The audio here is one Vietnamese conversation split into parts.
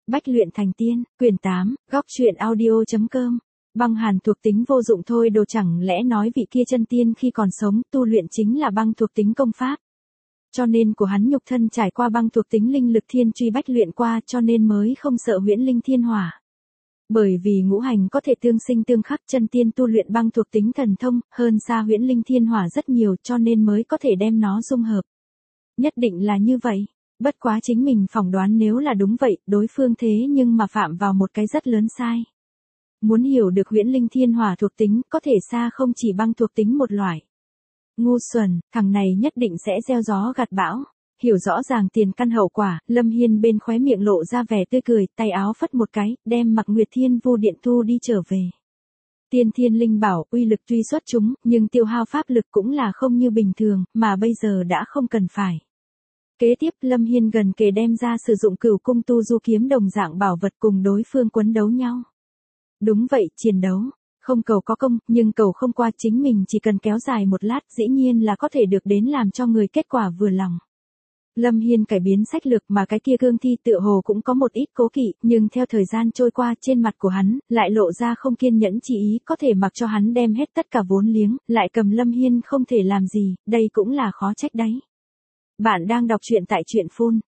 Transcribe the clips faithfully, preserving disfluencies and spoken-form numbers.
Bách luyện thành tiên, quyển tám, góc truyện audio.com. Băng hàn thuộc tính vô dụng thôi đồ, chẳng lẽ nói vị kia chân tiên khi còn sống tu luyện chính là băng thuộc tính công pháp. Cho nên của hắn nhục thân trải qua băng thuộc tính linh lực thiên truy bách luyện qua, cho nên mới không sợ huyễn linh thiên hỏa. Bởi vì ngũ hành có thể tương sinh tương khắc, chân tiên tu luyện băng thuộc tính thần thông, hơn xa huyễn linh thiên hỏa rất nhiều, cho nên mới có thể đem nó dung hợp. Nhất định là như vậy. Bất quá chính mình phỏng đoán nếu là đúng vậy, đối phương thế nhưng mà phạm vào một cái rất lớn sai. Muốn hiểu được huyễn linh thiên hỏa thuộc tính, có thể xa không chỉ băng thuộc tính một loại. Ngu xuẩn, thằng này nhất định sẽ gieo gió gặt bão. Hiểu rõ ràng tiền căn hậu quả, Lâm Hiên bên khóe miệng lộ ra vẻ tươi cười, tay áo phất một cái, đem Mặc Nguyệt Thiên Vu Điện thu đi trở về. Tiên thiên linh bảo, uy lực tuy xuất chúng, nhưng tiêu hao pháp lực cũng là không như bình thường, mà bây giờ đã không cần phải. Kế tiếp Lâm Hiên gần kề đem ra sử dụng Cửu Cung Tu Du kiếm đồng dạng bảo vật cùng đối phương quấn đấu nhau. Đúng vậy, chiến đấu. Không cầu có công, nhưng cầu không qua, chính mình chỉ cần kéo dài một lát dĩ nhiên là có thể được đến làm cho người kết quả vừa lòng. Lâm Hiên cải biến sách lược, mà cái kia cương thi tựa hồ cũng có một ít cố kỵ, nhưng theo thời gian trôi qua trên mặt của hắn, lại lộ ra không kiên nhẫn chỉ ý, có thể mặc cho hắn đem hết tất cả vốn liếng, lại cầm Lâm Hiên không thể làm gì, đây cũng là khó trách đấy. Bạn đang đọc truyện tại truyện phun.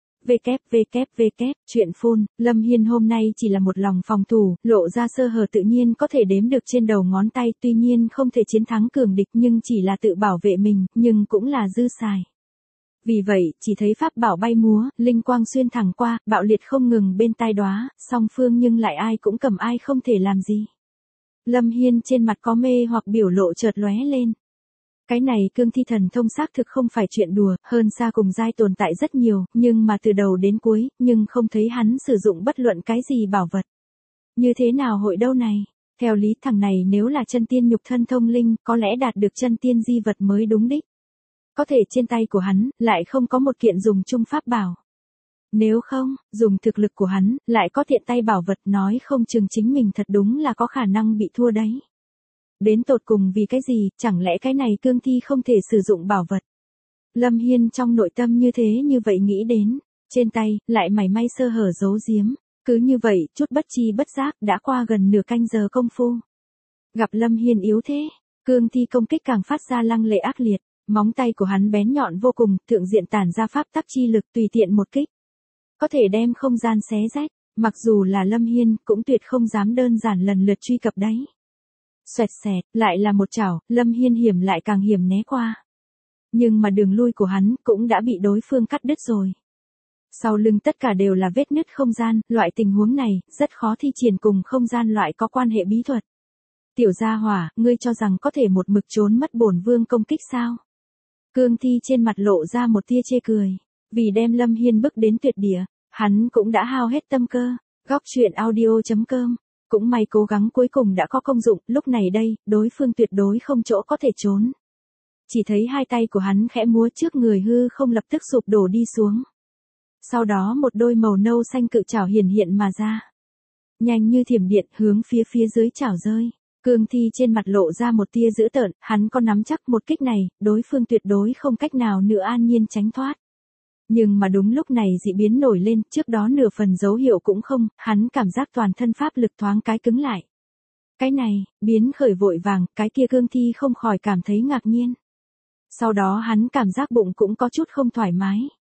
www, truyện phun, Lâm Hiên hôm nay chỉ là một lòng phòng thủ, lộ ra sơ hở tự nhiên có thể đếm được trên đầu ngón tay, tuy nhiên không thể chiến thắng cường địch nhưng chỉ là tự bảo vệ mình, nhưng cũng là dư xài. Vì vậy, chỉ thấy pháp bảo bay múa, linh quang xuyên thẳng qua, bạo liệt không ngừng bên tai đóa, song phương nhưng lại ai cũng cầm ai không thể làm gì. Lâm Hiên trên mặt có mê hoặc biểu lộ chợt lóe lên. Cái này cương thi thần thông xác thực không phải chuyện đùa, hơn xa cùng giai tồn tại rất nhiều, nhưng mà từ đầu đến cuối, nhưng không thấy hắn sử dụng bất luận cái gì bảo vật. Như thế nào hội đâu này? Theo lý thằng này nếu là chân tiên nhục thân thông linh, có lẽ đạt được chân tiên di vật mới đúng đích. Có thể trên tay của hắn, lại không có một kiện dùng chung pháp bảo. Nếu không, dùng thực lực của hắn, lại có tiện tay bảo vật, nói không chừng chính mình thật đúng là có khả năng bị thua đấy. Đến tột cùng vì cái gì, chẳng lẽ cái này cương thi không thể sử dụng bảo vật? Lâm Hiên trong nội tâm như thế như vậy nghĩ đến, trên tay, lại mảy may sơ hở giấu giếm. Cứ như vậy, chút bất chi bất giác, đã qua gần nửa canh giờ công phu. Gặp Lâm Hiên yếu thế, cương thi công kích càng phát ra lăng lệ ác liệt, móng tay của hắn bén nhọn vô cùng, thượng diện tản ra pháp tắc chi lực tùy tiện một kích. Có thể đem không gian xé rách, mặc dù là Lâm Hiên, cũng tuyệt không dám đơn giản lần lượt truy cập đấy. Xoẹt xẹt, lại là một chảo, Lâm Hiên hiểm lại càng hiểm né qua. Nhưng mà đường lui của hắn cũng đã bị đối phương cắt đứt rồi. Sau lưng tất cả đều là vết nứt không gian, loại tình huống này, rất khó thi triển cùng không gian loại có quan hệ bí thuật. Tiểu gia hỏa, ngươi cho rằng có thể một mực trốn mất bổn vương công kích sao? Cương thi trên mặt lộ ra một tia chê cười. Vì đem Lâm Hiên bức đến tuyệt địa, hắn cũng đã hao hết tâm cơ. Góc truyện audio.com. Cũng may cố gắng cuối cùng đã có công dụng, lúc này đây, đối phương tuyệt đối không chỗ có thể trốn. Chỉ thấy hai tay của hắn khẽ múa trước người, hư không lập tức sụp đổ đi xuống. Sau đó một đôi màu nâu xanh cự chảo hiển hiện mà ra. Nhanh như thiểm điện hướng phía phía dưới chảo rơi. Cương thi trên mặt lộ ra một tia dữ tợn, hắn có nắm chắc một kích này, đối phương tuyệt đối không cách nào nữa an nhiên tránh thoát. Nhưng mà đúng lúc này dị biến nổi lên, trước đó nửa phần dấu hiệu cũng không, hắn cảm giác toàn thân pháp lực thoáng cái cứng lại. Cái này, biến khởi vội vàng, cái kia cương thi không khỏi cảm thấy ngạc nhiên. Sau đó hắn cảm giác bụng cũng có chút không thoải mái.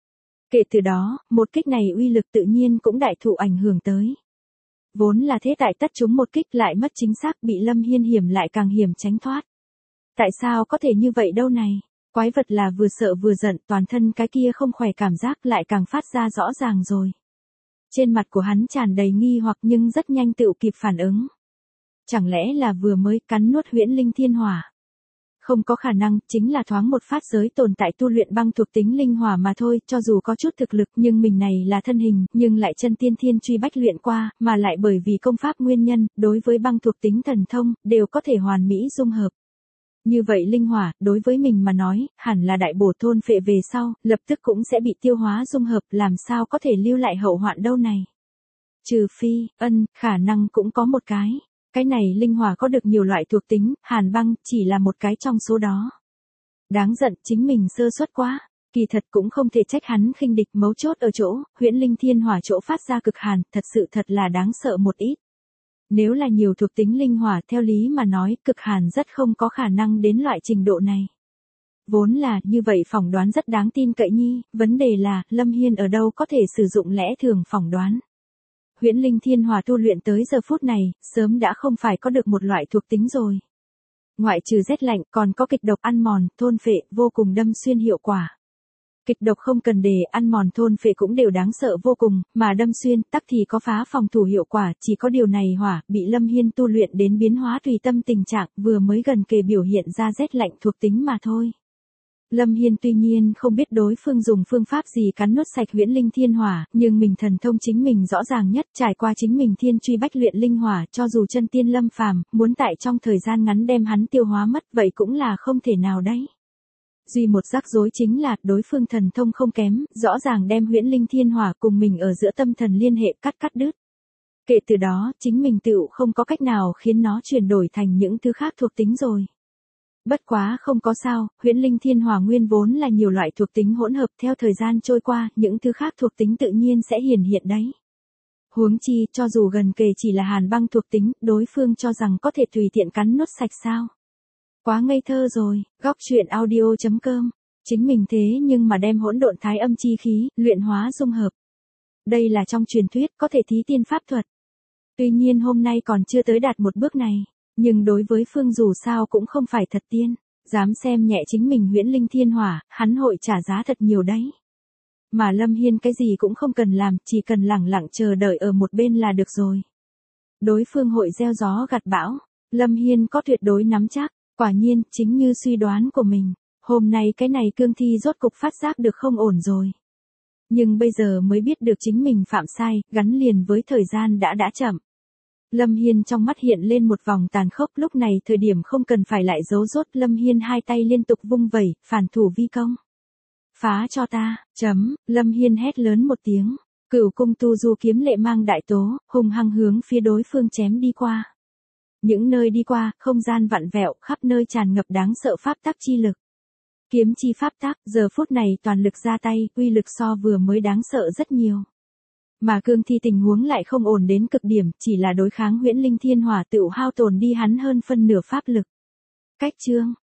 Kể từ đó, một kích này uy lực tự nhiên cũng đại thụ ảnh hưởng tới. Vốn là thế tại tất chúng một kích lại mất chính xác, bị Lâm Hiên hiểm lại càng hiểm tránh thoát. Tại sao có thể như vậy đâu này? Quái vật là vừa sợ vừa giận, toàn thân cái kia không khỏe cảm giác lại càng phát ra rõ ràng rồi. Trên mặt của hắn tràn đầy nghi hoặc nhưng rất nhanh tự kịp phản ứng. Chẳng lẽ là vừa mới cắn nuốt huyễn linh thiên hỏa? Không có khả năng, chính là thoáng một phát giới tồn tại tu luyện băng thuộc tính linh hỏa mà thôi, cho dù có chút thực lực nhưng mình này là thân hình, nhưng lại chân tiên thiên truy bách luyện qua, mà lại bởi vì công pháp nguyên nhân, đối với băng thuộc tính thần thông, đều có thể hoàn mỹ dung hợp. Như vậy linh hỏa, đối với mình mà nói, hẳn là đại bổ thôn phệ về sau, lập tức cũng sẽ bị tiêu hóa dung hợp, làm sao có thể lưu lại hậu hoạn đâu này. Trừ phi, ân, khả năng cũng có một cái. Cái này linh hỏa có được nhiều loại thuộc tính, hàn băng chỉ là một cái trong số đó. Đáng giận, chính mình sơ suất quá. Kỳ thật cũng không thể trách hắn khinh địch, mấu chốt ở chỗ, huyễn linh thiên hỏa chỗ phát ra cực hàn, thật sự thật là đáng sợ một ít. Nếu là nhiều thuộc tính linh hỏa theo lý mà nói, cực hàn rất không có khả năng đến loại trình độ này. Vốn là như vậy phỏng đoán rất đáng tin cậy nhi, vấn đề là, Lâm Hiên ở đâu có thể sử dụng lẽ thường phỏng đoán. Huyễn linh thiên hỏa tu luyện tới giờ phút này, sớm đã không phải có được một loại thuộc tính rồi. Ngoại trừ rét lạnh còn có kịch độc ăn mòn, thôn phệ, vô cùng đâm xuyên hiệu quả. Kịch độc không cần đề, ăn mòn thôn phệ cũng đều đáng sợ vô cùng, mà đâm xuyên tắc thì có phá phòng thủ hiệu quả, chỉ có điều này hỏa, bị Lâm Hiên tu luyện đến biến hóa tùy tâm tình trạng, vừa mới gần kề biểu hiện ra rét lạnh thuộc tính mà thôi. Lâm Hiên tuy nhiên không biết đối phương dùng phương pháp gì cắn nuốt sạch huyễn linh thiên hỏa, nhưng mình thần thông chính mình rõ ràng nhất, trải qua chính mình thiên truy bách luyện linh hỏa, cho dù chân tiên lâm phàm, muốn tại trong thời gian ngắn đem hắn tiêu hóa mất, vậy cũng là không thể nào đấy. Duy một rắc rối chính là, đối phương thần thông không kém, rõ ràng đem huyễn linh thiên hỏa cùng mình ở giữa tâm thần liên hệ cắt cắt đứt. Kể từ đó, chính mình tựu không có cách nào khiến nó chuyển đổi thành những thứ khác thuộc tính rồi. Bất quá không có sao, huyễn linh thiên hỏa nguyên vốn là nhiều loại thuộc tính hỗn hợp, theo thời gian trôi qua, những thứ khác thuộc tính tự nhiên sẽ hiển hiện đấy. Huống chi, cho dù gần kề chỉ là hàn băng thuộc tính, đối phương cho rằng có thể tùy tiện cắn nuốt sạch sao. Quá ngây thơ rồi, góc truyện audio chấm com. Chính mình thế nhưng mà đem hỗn độn thái âm chi khí, luyện hóa dung hợp. Đây là trong truyền thuyết có thể thí tiên pháp thuật. Tuy nhiên hôm nay còn chưa tới đạt một bước này. Nhưng đối với phương dù sao cũng không phải thật tiên. Dám xem nhẹ chính mình huyễn linh thiên hỏa, hắn hội trả giá thật nhiều đấy. Mà Lâm Hiên cái gì cũng không cần làm, chỉ cần lẳng lặng chờ đợi ở một bên là được rồi. Đối phương hội gieo gió gặt bão. Lâm Hiên có tuyệt đối nắm chắc. Quả nhiên, chính như suy đoán của mình, hôm nay cái này cương thi rốt cục phát giác được không ổn rồi. Nhưng bây giờ mới biết được chính mình phạm sai, gắn liền với thời gian đã đã chậm. Lâm Hiên trong mắt hiện lên một vòng tàn khốc, lúc này thời điểm không cần phải lại giấu rốt, Lâm Hiên hai tay liên tục vung vẩy, phản thủ vi công. Phá cho ta, chấm, Lâm Hiên hét lớn một tiếng, cửu cung tu du kiếm lệ mang đại tố, hùng hăng hướng phía đối phương chém đi qua. Những nơi đi qua, không gian vặn vẹo, khắp nơi tràn ngập đáng sợ pháp tắc chi lực. Kiếm chi pháp tắc, giờ phút này toàn lực ra tay, uy lực so vừa mới đáng sợ rất nhiều. Mà cương thi tình huống lại không ổn đến cực điểm, chỉ là đối kháng huyễn linh thiên hỏa tựu hao tổn đi hắn hơn phân nửa pháp lực. Cách chương,